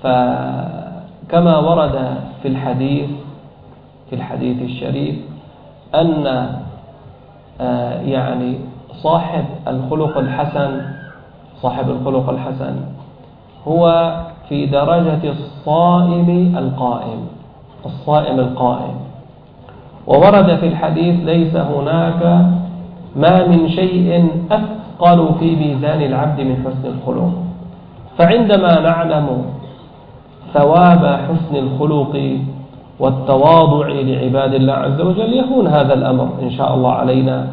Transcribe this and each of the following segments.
فكما ورد في الحديث الشريف أن يعني صاحب الخلق الحسن هو في درجة الصائم القائم. وورد في الحديث ليس هناك ما من شيء أثقل في ميزان العبد من حسن الخلق. فعندما نعلم ثواب حسن الخلق والتواضع لعباد الله عز وجل يهون هذا الأمر إن شاء الله علينا.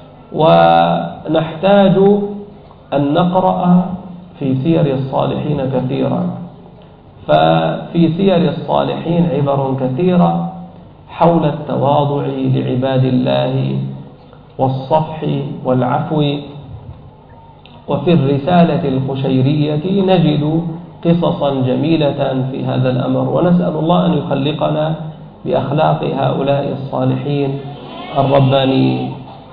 ونحتاج أن نقرأ في سير الصالحين كثيرا، ففي سير الصالحين عبر كثيرة حول التواضع لعباد الله والصفح والعفو. وفي الرسالة القشيرية نجد قصصا جميلة في هذا الأمر، ونسأل الله أن يخلقنا بأخلاق هؤلاء الصالحين الربانيين.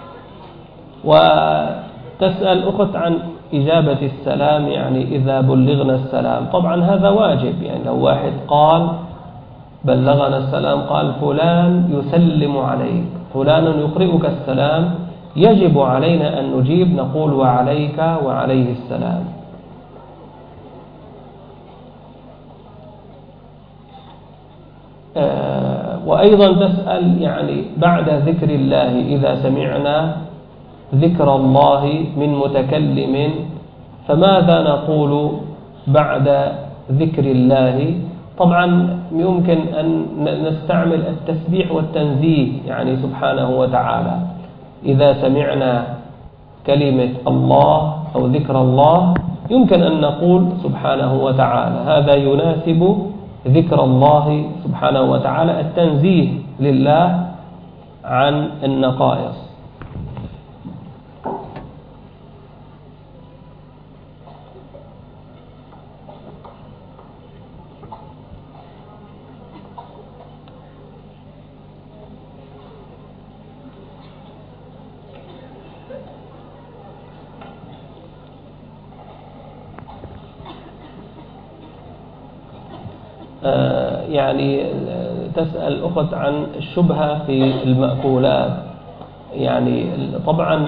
وتسأل أخت عن إجابة السلام، يعني إذا بلغنا السلام. طبعا هذا واجب، يعني لو واحد قال بلغنا السلام، قال فلان يسلم عليك، فلان يقرئك السلام، يجب علينا أن نجيب، نقول وعليك وعليه السلام. وأيضا تسأل يعني بعد ذكر الله، إذا سمعنا ذكر الله من متكلم فماذا نقول بعد ذكر الله؟ طبعا يمكن أن نستعمل التسبيح والتنزيه، يعني سبحانه وتعالى. إذا سمعنا كلمة الله أو ذكر الله يمكن أن نقول سبحانه وتعالى، هذا يناسب ذكر الله سبحانه وتعالى، التنزيه لله عن النقائص. يعني تسأل أخت عن الشبهة في المأكولات. يعني طبعا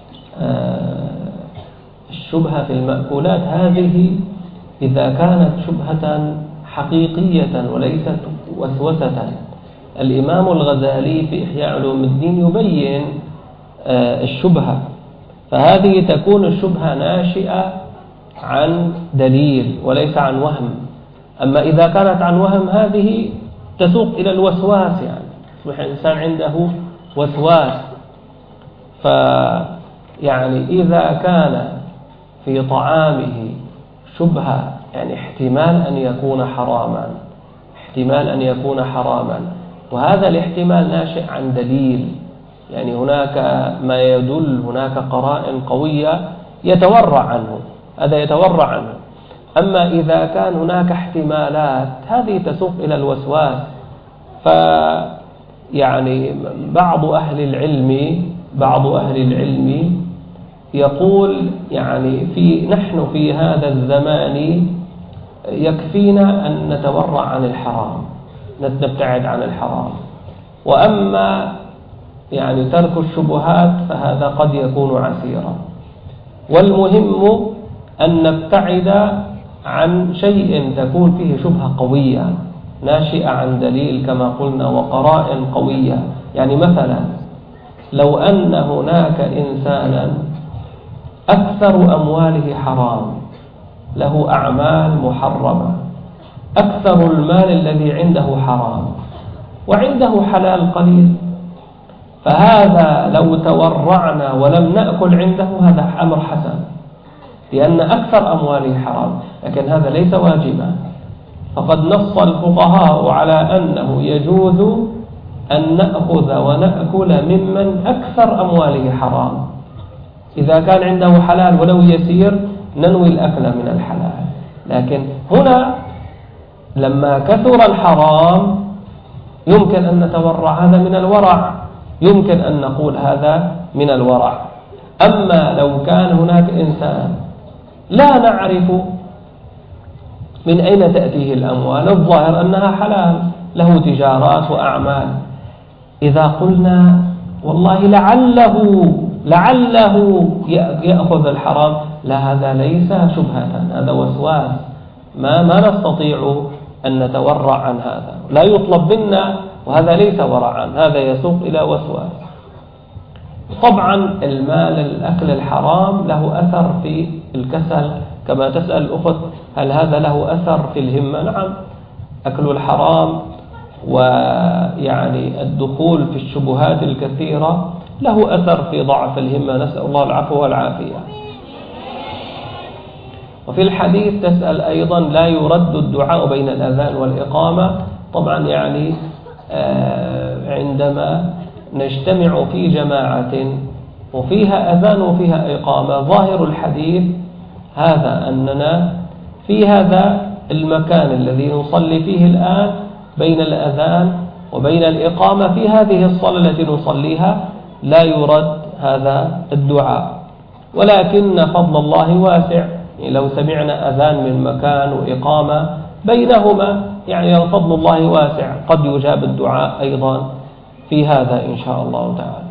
الشبهة في المأكولات هذه إذا كانت شبهة حقيقية وليست وسوسة. الإمام الغزالي في إحياء علوم الدين يبين الشبهة، فهذه تكون الشبهة ناشئة عن دليل وليس عن وهم. أما إذا كانت عن وهم هذه تسوق إلى الوسواس، يعني يصبح الإنسان عنده وسواس. فيعني إذا كان في طعامه شبهة، يعني احتمال أن يكون حراما، وهذا الاحتمال ناشئ عن دليل، يعني هناك ما يدل، هناك قرائن قوية يتورع عنه، هذا يتورع عنه. أما إذا كان هناك احتمالات هذه تسوق إلى الوسواس. فيعني بعض أهل العلم يقول يعني نحن في هذا الزمان يكفينا أن نتورع عن الحرام، نبتعد عن الحرام. وأما يعني ترك الشبهات فهذا قد يكون عسيرا. والمهم أن نبتعد عن شيء تكون فيه شبهة قوية ناشئة عن دليل كما قلنا وقرائن قوية. يعني مثلا لو أن هناك إنسانا أكثر أمواله حرام، له أعمال محرمة، أكثر المال الذي عنده حرام وعنده حلال قليل، فهذا لو تورعنا ولم نأكل عنده هذا أمر حسن، لأن أكثر أمواله حرام، لكن هذا ليس واجبا. فقد نص الفقهاء على أنه يجوز أن نأخذ ونأكل ممن أكثر أمواله حرام، إذا كان عنده حلال ولو يسير ننوي الأكل من الحلال. لكن هنا لما كثر الحرام يمكن أن نتورع، هذا من الورع، يمكن أن نقول هذا من الورع. أما لو كان هناك إنسان لا نعرف من أين تأتيه الأموال؟ الظاهر أنها حلال، له تجارات وأعمال. إذا قلنا والله لعله يأخذ الحرام، لا، هذا ليس شبهة، هذا وسواس، ما نستطيع أن نتورع عن هذا، لا يطلب منا، وهذا ليس ورعا، هذا يسوق إلى وسواس. طبعا المال، الأكل الحرام له أثر في الكسل، كما تسأل الأخت هل هذا له أثر في الهمة؟ نعم، أكل الحرام ويعني الدخول في الشبهات الكثيرة له أثر في ضعف الهمة، نسأل الله العفو والعافية. وفي الحديث تسأل أيضا لا يرد الدعاء بين الأذان والإقامة. طبعا يعني عندما نجتمع في جماعة وفيها أذان وفيها إقامة، ظاهر الحديث هذا أننا في هذا المكان الذي نصلي فيه الآن بين الأذان وبين الإقامة، في هذه الصلاة التي نصليها لا يرد هذا الدعاء، ولكن فضل الله واسع. لو سمعنا أذان من مكان وإقامة بينهما، يعني فضل الله واسع، قد يجاب الدعاء أيضا في هذا إن شاء الله تعالى.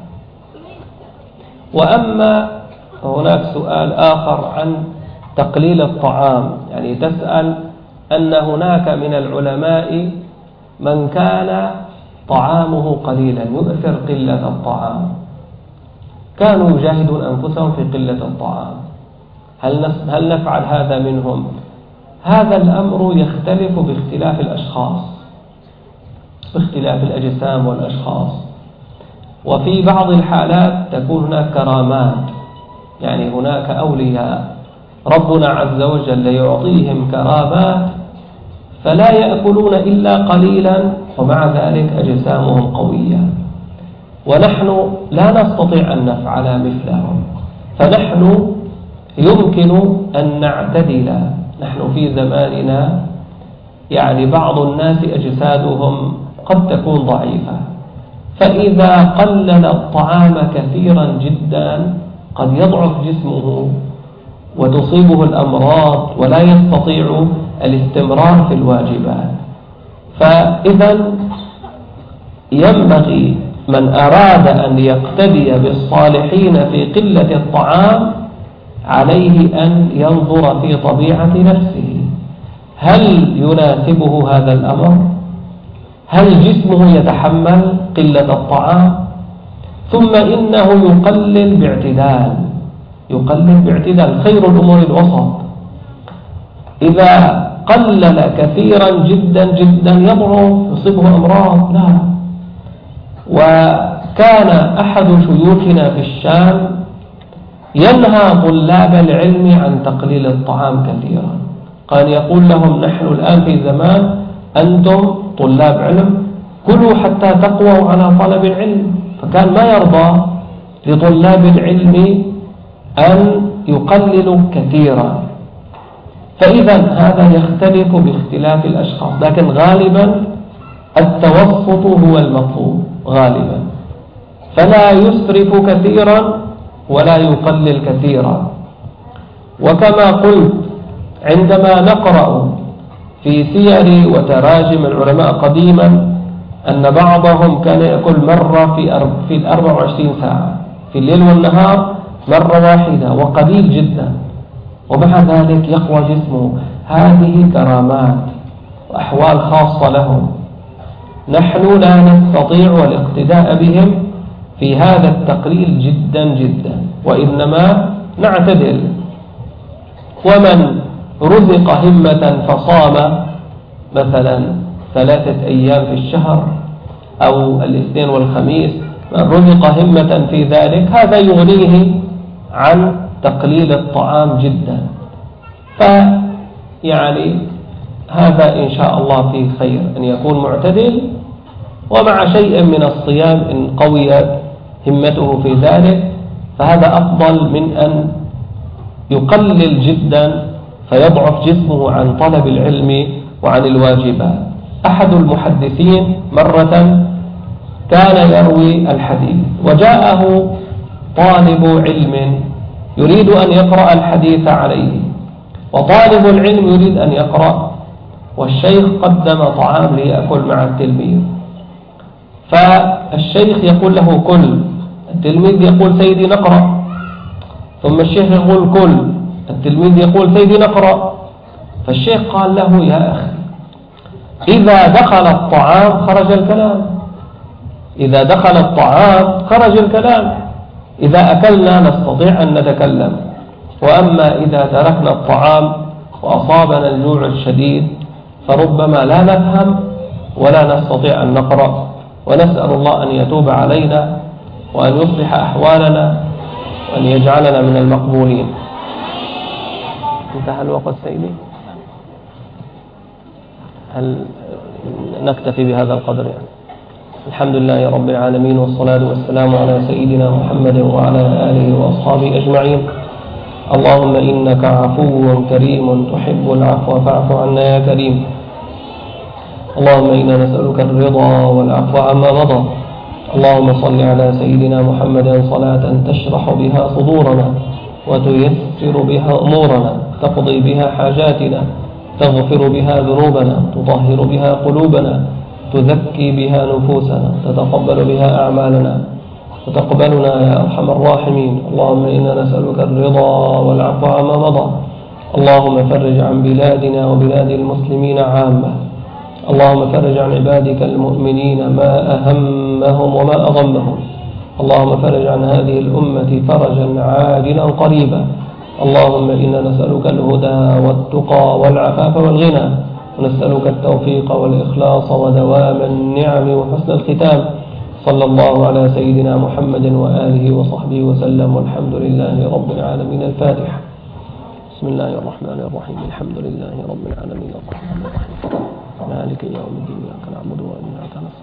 وأما هناك سؤال آخر عن تقليل الطعام، يعني تسأل أن هناك من العلماء من كان طعامه قليلا يؤثر قلة الطعام، كانوا يجاهدون أنفسهم في قلة الطعام، هل نفعل هذا منهم؟ هذا الأمر يختلف باختلاف الأشخاص، باختلاف الأجسام والأشخاص. وفي بعض الحالات تكون هناك كرامات، يعني هناك أولياء ربنا عز وجل يعطيهم كرامات فلا يأكلون إلا قليلا، ومع ذلك أجسامهم قوية، ونحن لا نستطيع أن نفعل مثلهم، فنحن يمكن أن نعتدل. نحن في زماننا يعني بعض الناس أجسادهم قد تكون ضعيفة، فإذا قلل الطعام كثيرا جدا قد يضعف جسمه وتصيبه الأمراض ولا يستطيع الاستمرار في الواجبات. فإذا ينبغي من أراد أن يقتدي بالصالحين في قلة الطعام عليه أن ينظر في طبيعة نفسه، هل يناسبه هذا الأمر؟ هل جسمه يتحمل قلة الطعام؟ ثم إنه يقلل باعتدال، خير الأمور الوسط. إذا قلل كثيرا جدا جدا يضعف، يصيبه أمراض، لا. وكان أحد شيوخنا في الشام ينهى طلاب العلم عن تقليل الطعام كثيرا، كان يقول لهم نحن الآن في زمان أنتم طلاب علم، كلوا حتى تقووا على طلب العلم، فكان ما يرضى لطلاب العلم أن يقللوا كثيرا. فإذا هذا يختلف باختلاف الأشخاص، لكن غالبا التوسط هو المطلوب غالبا، فلا يسرف كثيرا ولا يقلل كثيرا. وكما قلت عندما نقرأ في سير وتراجم العلماء قديما أن بعضهم كان يأكل مرة في 24 ساعة، في الليل والنهار مرة واحدة وقليل جدا، ومع ذلك يقوى جسمه. هذه كرامات وأحوال خاصة لهم، نحن لا نستطيع الاقتداء بهم في هذا التقليل جدا جدا، وإنما نعتدل. ومن رزق همة فصام مثلا 3 أيام في الشهر أو الاثنين والخميس، من رزق همة في ذلك هذا يغنيه عن تقليل الطعام جدا. فيعني هذا إن شاء الله فيه خير أن يكون معتدل، ومع شيء من الصيام إن قويت همته في ذلك فهذا أفضل من أن يقلل جدا فيضعف جسمه عن طلب العلم وعن الواجبات. أحد المحدثين مرة كان يروي الحديث وجاءه طالب علم يريد أن يقرأ الحديث عليه، وطالب العلم يريد أن يقرأ والشيخ قدم طعام ليأكل مع التلميذ، فالشيخ يقول له كل، التلميذ يقول سيدي نقرأ، ثم الشيخ يقول كل، التلميذ يقول سيدي نقرأ. فالشيخ قال له يا أخي إذا دخل الطعام خرج الكلام، إذا دخل الطعام خرج الكلام، إذا أكلنا نستطيع أن نتكلم، وأما إذا تركنا الطعام وأصابنا الجوع الشديد فربما لا نفهم ولا نستطيع أن نقرأ. ونسأل الله أن يتوب علينا وأن يصلح أحوالنا وأن يجعلنا من المقبولين. انتهى الوقت سيدي، هل نكتفي بهذا القدر يعني؟ الحمد لله رب العالمين، والصلاة والسلام على سيدنا محمد وعلى آله وأصحابه أجمعين. اللهم إنك عفو كريم تحب العفو فاعف عنا يا كريم. اللهم إنا نسألك الرضا والعفو عما مضى. اللهم صل على سيدنا محمد صلاة تشرح بها صدورنا وتيسر بها أمورنا، تقضي بها حاجاتنا، تغفر بها ذنوبنا، تطهر بها قلوبنا، تزكي بها نفوسنا، تتقبل بها أعمالنا، وتقبلنا يا أرحم الراحمين. اللهم إنا نسألك الرضا والعفو عما مضى. اللهم فرج عن بلادنا وبلاد المسلمين عامة. اللهم فرج عن عبادك المؤمنين ما أهمهم وما أغمهم. اللهم فرج عن هذه الأمة فرجا عاجلا قريبا. اللهم إنا نسألك الهدى والتقى والعفاف والغنى، ونسألك التوفيق والإخلاص ودوام النعم وحسن الختام. صلى الله على سيدنا محمد وآله وصحبه وسلم، والحمد لله رب العالمين. الفاتحة. بسم الله الرحمن الرحيم. الحمد لله رب العالمين الرحمن الرحيم مالك يوم الدين، إياك نعبد وإياك نستعين.